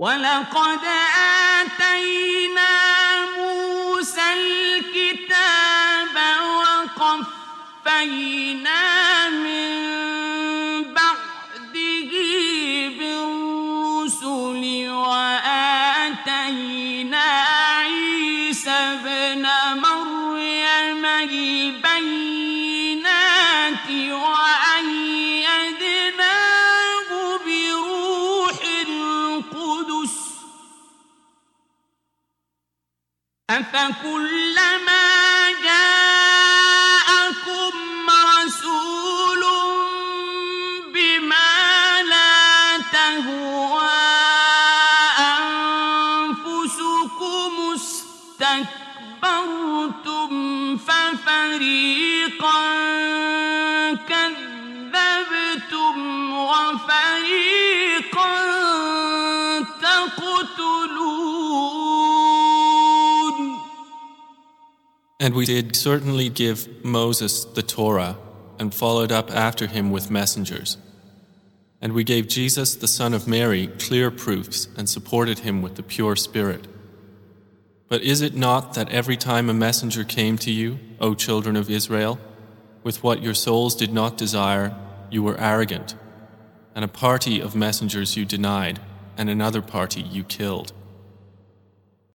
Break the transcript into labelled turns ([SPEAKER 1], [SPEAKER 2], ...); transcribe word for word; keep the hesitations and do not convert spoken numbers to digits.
[SPEAKER 1] وَلَقَدْ آتَيْنَا مُوسَى الْكِتَابَ وَقَفَّيْنَا مِن بَعْدِهِ بِالرُّسُلِ وَآتَيْنَا عِيسَى ابْنَ مَرْيَمَ الْبَيِّنَاتِ وَأَيَّدْنَاهُ بِرُوحِ الْقُدُسِ ۗ أَفَكُلَّمَا جَاءَكُمْ رَسُولٌ بِمَا لَا تَهْوَىٰ أَنفُسُكُمُ اسْتَكْبَرْتُمْ فَفَرِيقًا كَذَّبْتُمْ وَفَرِيقًا تَقْتُلُونَ.
[SPEAKER 2] And we did certainly give Moses the Torah and followed up after him with messengers. And we gave Jesus the son of Mary clear proofs and supported him with the pure spirit. But is it not that every time a messenger came to you, O children of Israel, with what your souls did not desire, you were arrogant, and a party of messengers you denied, and another party you killed?